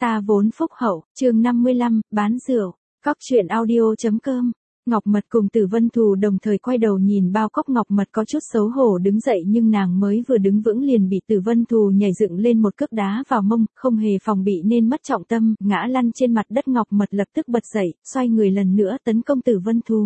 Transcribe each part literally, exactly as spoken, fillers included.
Ta vốn phúc hậu, chương năm mươi lăm, bán rượu, cóc truyện audio.com. Ngọc Mật cùng Tử Vân Thù đồng thời quay đầu nhìn bao cốc. Ngọc Mật có chút xấu hổ đứng dậy nhưng nàng mới vừa đứng vững liền bị Tử Vân Thù nhảy dựng lên một cước đá vào mông, không hề phòng bị nên mất trọng tâm, ngã lăn trên mặt đất. Ngọc Mật lập tức bật dậy, xoay người lần nữa tấn công Tử Vân Thù.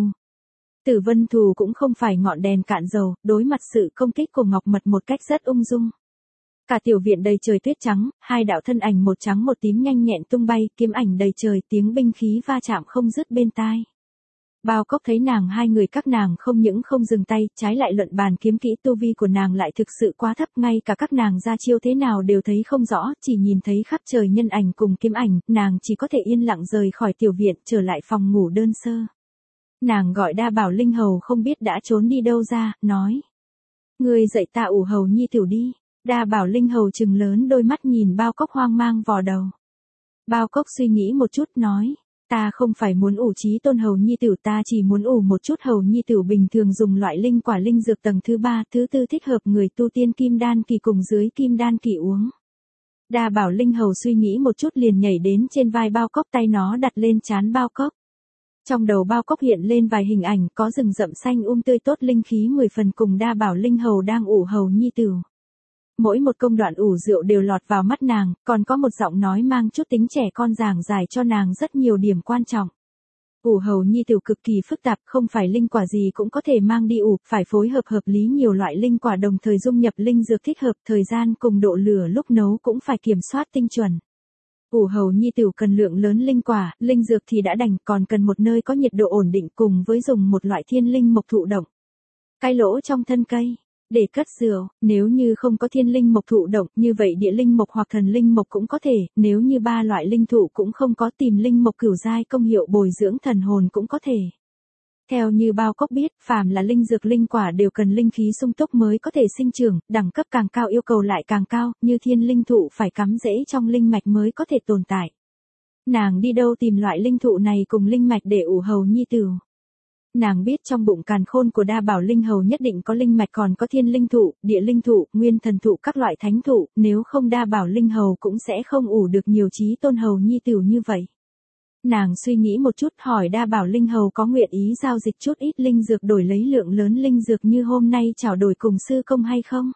Tử Vân Thù cũng không phải ngọn đèn cạn dầu, đối mặt sự công kích của Ngọc Mật một cách rất ung dung. Cả tiểu viện đầy trời tuyết trắng, hai đạo thân ảnh một trắng một tím nhanh nhẹn tung bay, kiếm ảnh đầy trời, tiếng binh khí va chạm không dứt bên tai. Bao Cốc thấy nàng hai người các nàng không những không dừng tay, trái lại luận bàn kiếm kỹ. Tu vi của nàng lại thực sự quá thấp, ngay cả các nàng ra chiêu thế nào đều thấy không rõ, chỉ nhìn thấy khắp trời nhân ảnh cùng kiếm ảnh, nàng chỉ có thể yên lặng rời khỏi tiểu viện, trở lại phòng ngủ đơn sơ. Nàng gọi Đa Bảo Linh Hầu không biết đã trốn đi đâu ra, nói: "Ngươi dạy ta ủ hầu nhi tiểu đi." Đa Bảo Linh Hầu trừng lớn đôi mắt nhìn Bao Cốc hoang mang vò đầu. Bao Cốc suy nghĩ một chút nói: "Ta không phải muốn ủ trí tôn hầu nhi tiểu, ta chỉ muốn ủ một chút hầu nhi tiểu bình thường dùng loại linh quả linh dược tầng thứ ba, thứ tư thích hợp người tu tiên kim đan kỳ cùng dưới kim đan kỳ uống." Đa Bảo Linh Hầu suy nghĩ một chút liền nhảy đến trên vai Bao Cốc, tay nó đặt lên trán Bao Cốc. Trong đầu Bao Cốc hiện lên vài hình ảnh, có rừng rậm xanh um tươi tốt, linh khí mười phần, cùng Đa Bảo Linh Hầu đang ủ hầu nhi tiểu. Mỗi một công đoạn ủ rượu đều lọt vào mắt nàng, còn có một giọng nói mang chút tính trẻ con giảng giải cho nàng rất nhiều điểm quan trọng. Ủ hầu nhi tiểu cực kỳ phức tạp, không phải linh quả gì cũng có thể mang đi ủ, phải phối hợp hợp lý nhiều loại linh quả đồng thời dung nhập linh dược thích hợp, thời gian cùng độ lửa lúc nấu cũng phải kiểm soát tinh chuẩn. Ủ hầu nhi tiểu cần lượng lớn linh quả, linh dược thì đã đành, còn cần một nơi có nhiệt độ ổn định cùng với dùng một loại thiên linh mộc thụ động. Cái lỗ trong thân cây để cất rượu, nếu như không có thiên linh mộc thụ động, như vậy địa linh mộc hoặc thần linh mộc cũng có thể, nếu như ba loại linh thụ cũng không có, tìm linh mộc cửu giai công hiệu bồi dưỡng thần hồn cũng có thể. Theo như Bao Cốc biết, phàm là linh dược linh quả đều cần linh khí sung túc mới có thể sinh trưởng, đẳng cấp càng cao yêu cầu lại càng cao, như thiên linh thụ phải cắm rễ trong linh mạch mới có thể tồn tại. Nàng đi đâu tìm loại linh thụ này cùng linh mạch để ủ hầu nhi tiểu? Nàng biết trong bụng càn khôn của Đa Bảo Linh Hầu nhất định có linh mạch, còn có thiên linh thụ, địa linh thụ, nguyên thần thụ, các loại thánh thụ, nếu không Đa Bảo Linh Hầu cũng sẽ không ủ được nhiều trí tôn hầu nhi tiểu như vậy. Nàng suy nghĩ một chút hỏi Đa Bảo Linh Hầu có nguyện ý giao dịch chút ít linh dược đổi lấy lượng lớn linh dược như hôm nay trao đổi cùng sư công hay không?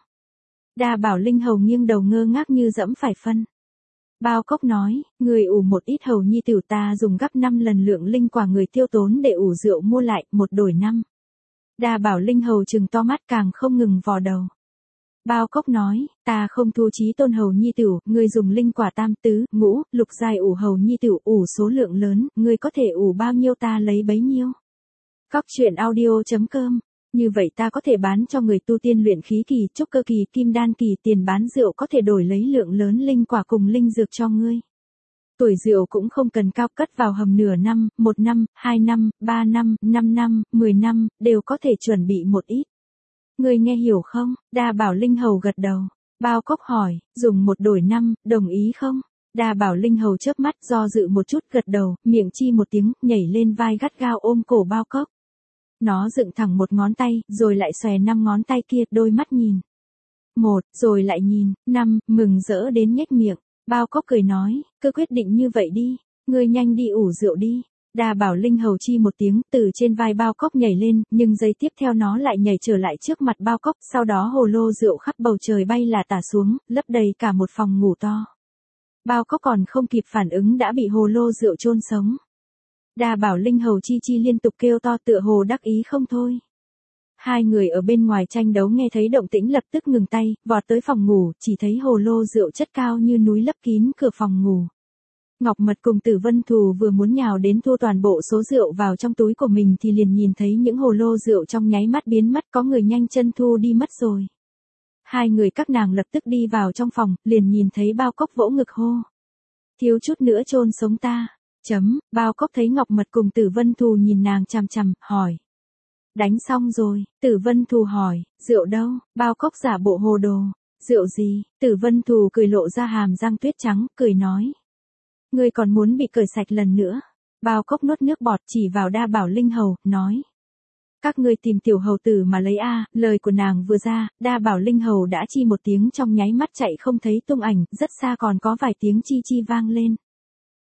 Đa Bảo Linh Hầu nghiêng đầu ngơ ngác như dẫm phải phân. Bao Cốc nói: "Người ủ một ít hầu nhi tiểu, ta dùng gấp năm lần lượng linh quả người tiêu tốn để ủ rượu mua lại, một đổi năm." Đa Bảo Linh Hầu trừng to mắt càng không ngừng vò đầu. Bao Cốc nói: "Ta không thu trí tôn hầu nhi tiểu, ngươi dùng linh quả tam tứ, ngũ, lục giai ủ hầu nhi tiểu, ủ số lượng lớn, ngươi có thể ủ bao nhiêu ta lấy bấy nhiêu." Cóc truyện audio.com. Như vậy ta có thể bán cho người tu tiên luyện khí kỳ, trúc cơ kỳ, kim đan kỳ, tiền bán rượu có thể đổi lấy lượng lớn linh quả cùng linh dược cho ngươi. Tuổi rượu cũng không cần cao, cất vào hầm nửa năm, một năm, hai năm, ba năm, năm năm, mười năm, đều có thể chuẩn bị một ít. Ngươi nghe hiểu không? Đa Bảo Linh Hầu gật đầu. Bao Cốc hỏi: "Dùng một đổi năm, đồng ý không?" Đa Bảo Linh Hầu chớp mắt do dự một chút gật đầu, miệng chi một tiếng, nhảy lên vai gắt gao ôm cổ Bao Cốc. Nó dựng thẳng một ngón tay, rồi lại xòe năm ngón tay kia, đôi mắt nhìn. Một, rồi lại nhìn, năm, mừng rỡ đến nhếch miệng. Bao Cốc cười nói: "Cứ quyết định như vậy đi, ngươi nhanh đi ủ rượu đi." Đa Bảo Linh Hầu chi một tiếng, từ trên vai Bao Cốc nhảy lên, nhưng giây tiếp theo nó lại nhảy trở lại trước mặt Bao Cốc, sau đó hồ lô rượu khắp bầu trời bay là tả xuống, lấp đầy cả một phòng ngủ to. Bao Cốc còn không kịp phản ứng đã bị hồ lô rượu chôn sống. Đa Bảo Linh Hầu chi chi liên tục kêu to tựa hồ đắc ý không thôi. Hai người ở bên ngoài tranh đấu nghe thấy động tĩnh lập tức ngừng tay, vọt tới phòng ngủ, chỉ thấy hồ lô rượu chất cao như núi lấp kín cửa phòng ngủ. Ngọc Mật cùng Tử Vân Thù vừa muốn nhào đến thu toàn bộ số rượu vào trong túi của mình thì liền nhìn thấy những hồ lô rượu trong nháy mắt biến mất, có người nhanh chân thu đi mất rồi. Hai người các nàng lập tức đi vào trong phòng, liền nhìn thấy Bao Cốc vỗ ngực hô: "Thiếu chút nữa chôn sống ta." Chấm, Bao Cốc thấy Ngọc Mật cùng Tử Vân Thù nhìn nàng chằm chằm, hỏi: "Đánh xong rồi?" Tử Vân Thù hỏi: "Rượu đâu?" Bao Cốc giả bộ hồ đồ: "Rượu gì?" Tử Vân Thù cười lộ ra hàm răng tuyết trắng, cười nói: "Ngươi còn muốn bị cởi sạch lần nữa." Bao Cốc nuốt nước bọt chỉ vào Đa Bảo Linh Hầu, nói: "Các ngươi tìm tiểu hầu tử mà lấy a." Lời của nàng vừa ra, Đa Bảo Linh Hầu đã chi một tiếng trong nháy mắt chạy không thấy tung ảnh, rất xa còn có vài tiếng chi chi vang lên.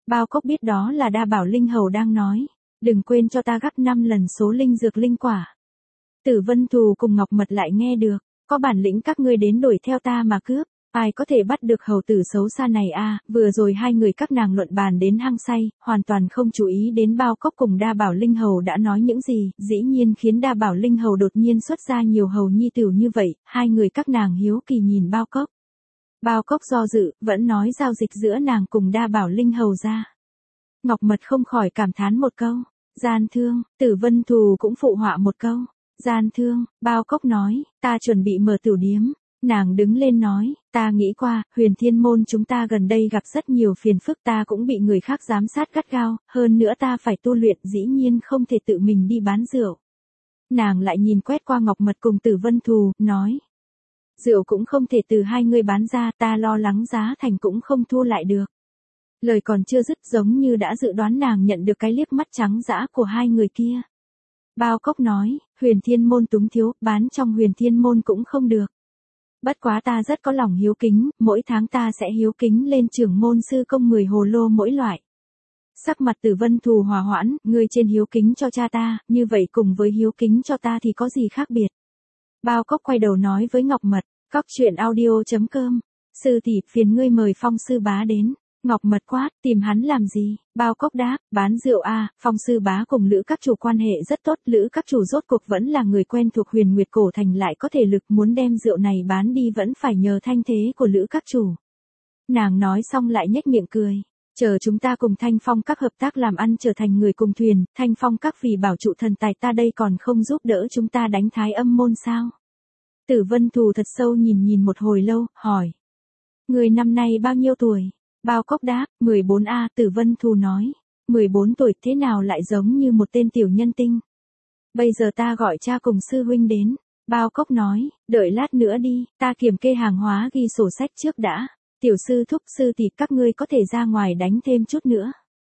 Bao Cốc biết đó là Đa Bảo Linh Hầu đang nói, đừng quên cho ta gấp năm lần số linh dược linh quả. Tử Vân Thù cùng Ngọc Mật lại nghe được, có bản lĩnh các ngươi đến đuổi theo ta mà cướp, ai có thể bắt được hầu tử xấu xa này a? Vừa rồi hai người các nàng luận bàn đến hăng say, hoàn toàn không chú ý đến Bao Cốc cùng Đa Bảo Linh Hầu đã nói những gì, dĩ nhiên khiến Đa Bảo Linh Hầu đột nhiên xuất ra nhiều hầu nhi tửu như vậy, hai người các nàng hiếu kỳ nhìn Bao Cốc. Bao Cốc do dự, vẫn nói giao dịch giữa nàng cùng Đa Bảo Linh Hầu ra. Ngọc Mật không khỏi cảm thán một câu, gian thương, Tử Vân Thù cũng phụ họa một câu, gian thương. Bao Cốc nói, ta chuẩn bị mở tửu điếm. Nàng đứng lên nói, ta nghĩ qua, Huyền Thiên Môn chúng ta gần đây gặp rất nhiều phiền phức, ta cũng bị người khác giám sát gắt gao, hơn nữa ta phải tu luyện, dĩ nhiên không thể tự mình đi bán rượu. Nàng lại nhìn quét qua Ngọc Mật cùng Tử Vân Thù, nói, rượu cũng không thể từ hai người bán ra, ta lo lắng giá thành cũng không thu lại được. Lời còn chưa dứt, giống như đã dự đoán, nàng nhận được cái liếc mắt trắng dã của hai người kia. Bao Cốc nói, Huyền Thiên Môn túng thiếu, bán trong Huyền Thiên Môn cũng không được. Bất quá ta rất có lòng hiếu kính, mỗi tháng ta sẽ hiếu kính lên trưởng môn sư công mười hồ lô mỗi loại. Sắc mặt Tử Vân Thù hòa hoãn, ngươi trên hiếu kính cho cha ta, như vậy cùng với hiếu kính cho ta thì có gì khác biệt. Bao Cốc quay đầu nói với Ngọc Mật, cóc truyện audio chấm com, sư tỷ phiền ngươi mời Phong sư bá đến. Ngọc Mật quát, tìm hắn làm gì? Bao Cốc đáp, bán rượu a. Phong sư bá cùng Lữ các chủ quan hệ rất tốt, Lữ các chủ rốt cuộc vẫn là người quen thuộc Huyền Nguyệt cổ thành, lại có thể lực muốn đem rượu này bán đi vẫn phải nhờ thanh thế của Lữ các chủ. Nàng nói xong lại nhếch miệng cười, chờ chúng ta cùng Thanh Phong các hợp tác làm ăn trở thành người cùng thuyền, Thanh Phong các vì bảo trụ thần tài ta đây còn không giúp đỡ chúng ta đánh Thái Âm môn sao? Tử Vân Thù thật sâu nhìn nhìn một hồi lâu, hỏi, người năm nay bao nhiêu tuổi? Bao Cốc đáp, mười bốn a. Tử Vân Thù nói, mười bốn tuổi thế nào lại giống như một tên tiểu nhân tinh. Bây giờ ta gọi cha cùng sư huynh đến. Bao Cốc nói, đợi lát nữa đi, ta kiểm kê hàng hóa ghi sổ sách trước đã. Tiểu sư thúc sư tỷ các ngươi có thể ra ngoài đánh thêm chút nữa.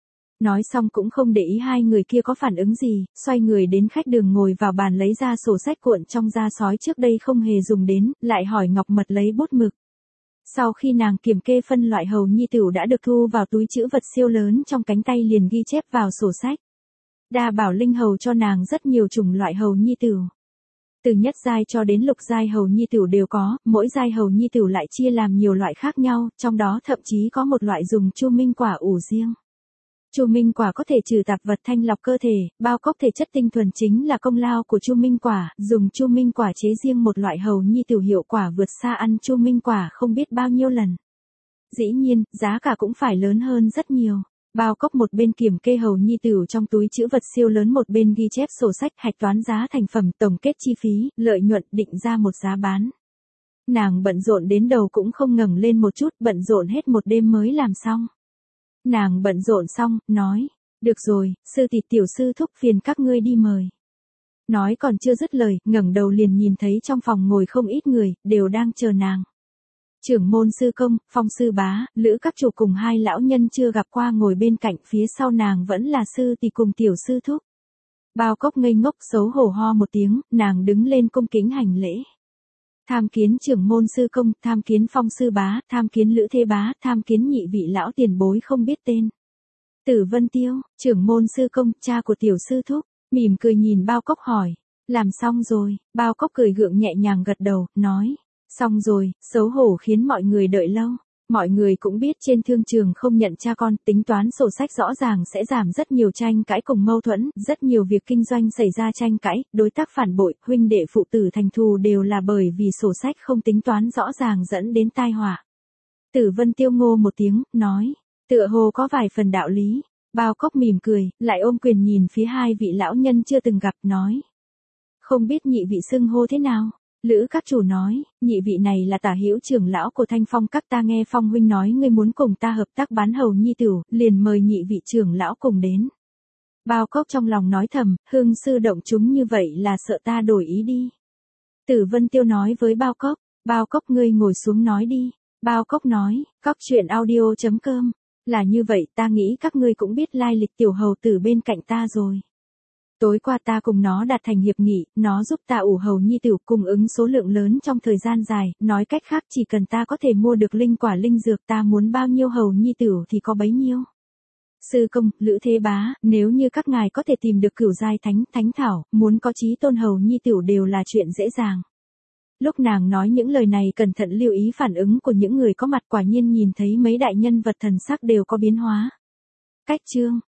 Nói xong cũng không để ý hai người kia có phản ứng gì, xoay người đến khách đường ngồi vào bàn lấy ra sổ sách cuộn trong da sói trước đây không hề dùng đến, lại hỏi Ngọc Mật lấy bút mực. Sau khi nàng kiểm kê phân loại hầu nhi tửu đã được thu vào túi trữ vật siêu lớn trong cánh tay, liền ghi chép vào sổ sách. Đa Bảo Linh Hầu cho nàng rất nhiều chủng loại hầu nhi tửu. Từ nhất giai cho đến lục giai hầu nhi tửu đều có, mỗi giai hầu nhi tửu lại chia làm nhiều loại khác nhau, trong đó thậm chí có một loại dùng chu minh quả ủ riêng. Chu minh quả có thể trừ tạp vật, thanh lọc cơ thể, Bao Cốc thể chất tinh thuần chính là công lao của chu minh quả, dùng chu minh quả chế riêng một loại hầu nhi tửu hiệu quả vượt xa ăn chu minh quả không biết bao nhiêu lần. Dĩ nhiên, giá cả cũng phải lớn hơn rất nhiều. Bao Cốc một bên kiểm kê hầu nhi tửu trong túi trữ vật siêu lớn, một bên ghi chép sổ sách, hạch toán giá thành phẩm, tổng kết chi phí, lợi nhuận, định ra một giá bán. Nàng bận rộn đến đầu cũng không ngẩng lên một chút, bận rộn hết một đêm mới làm xong. Nàng bận rộn xong, nói, được rồi, sư tỷ tiểu sư thúc phiền các ngươi đi mời. Nói còn chưa dứt lời, ngẩng đầu liền nhìn thấy trong phòng ngồi không ít người, đều đang chờ nàng. Trưởng môn sư công, Phong sư bá, Lữ các chủ cùng hai lão nhân chưa gặp qua ngồi bên cạnh, phía sau nàng vẫn là sư tỷ cùng tiểu sư thúc. Bao Cốc ngây ngốc xấu hổ ho một tiếng, nàng đứng lên cung kính hành lễ. Tham kiến trưởng môn sư công, tham kiến Phong sư bá, tham kiến Lữ thế bá, tham kiến nhị vị lão tiền bối không biết tên. Tử Vân Tiêu, trưởng môn sư công, cha của tiểu sư thúc, mỉm cười nhìn Bao Cốc hỏi, làm xong rồi? Bao Cốc cười gượng nhẹ nhàng gật đầu, nói, xong rồi, xấu hổ khiến mọi người đợi lâu. Mọi người cũng biết trên thương trường không nhận cha con, tính toán sổ sách rõ ràng sẽ giảm rất nhiều tranh cãi cùng mâu thuẫn, rất nhiều việc kinh doanh xảy ra tranh cãi, đối tác phản bội, huynh đệ phụ tử thành thù đều là bởi vì sổ sách không tính toán rõ ràng dẫn đến tai họa. Tử Vân Tiêu ngô một tiếng, nói, tựa hồ có vài phần đạo lý. Bao Cốc mỉm cười, lại ôm quyền nhìn phía hai vị lão nhân chưa từng gặp, nói, không biết nhị vị xưng hô thế nào? Lữ các chủ nói, nhị vị này là tả hữu trưởng lão của Thanh Phong các, ta nghe Phong huynh nói ngươi muốn cùng ta hợp tác bán hầu nhi tửu, liền mời nhị vị trưởng lão cùng đến. Bao Cốc trong lòng nói thầm, hương sư động chúng như vậy là sợ ta đổi ý đi. Tử Vân Tiêu nói với Bao Cốc, Bao Cốc ngươi ngồi xuống nói đi. Bao Cốc nói, cóc truyện audio chấm com, là như vậy, ta nghĩ các ngươi cũng biết lai lịch tiểu hầu tử bên cạnh ta rồi. Tối qua ta cùng nó đạt thành hiệp nghị, nó giúp ta ủ hầu nhi tửu cung ứng số lượng lớn trong thời gian dài, nói cách khác chỉ cần ta có thể mua được linh quả linh dược, ta muốn bao nhiêu hầu nhi tửu thì có bấy nhiêu. Sư công, Lữ Thế Bá, nếu như các ngài có thể tìm được cửu giai thánh, thánh thảo, muốn có chí tôn hầu nhi tửu đều là chuyện dễ dàng. Lúc nàng nói những lời này cẩn thận lưu ý phản ứng của những người có mặt, quả nhiên nhìn thấy mấy đại nhân vật thần sắc đều có biến hóa. Cách chương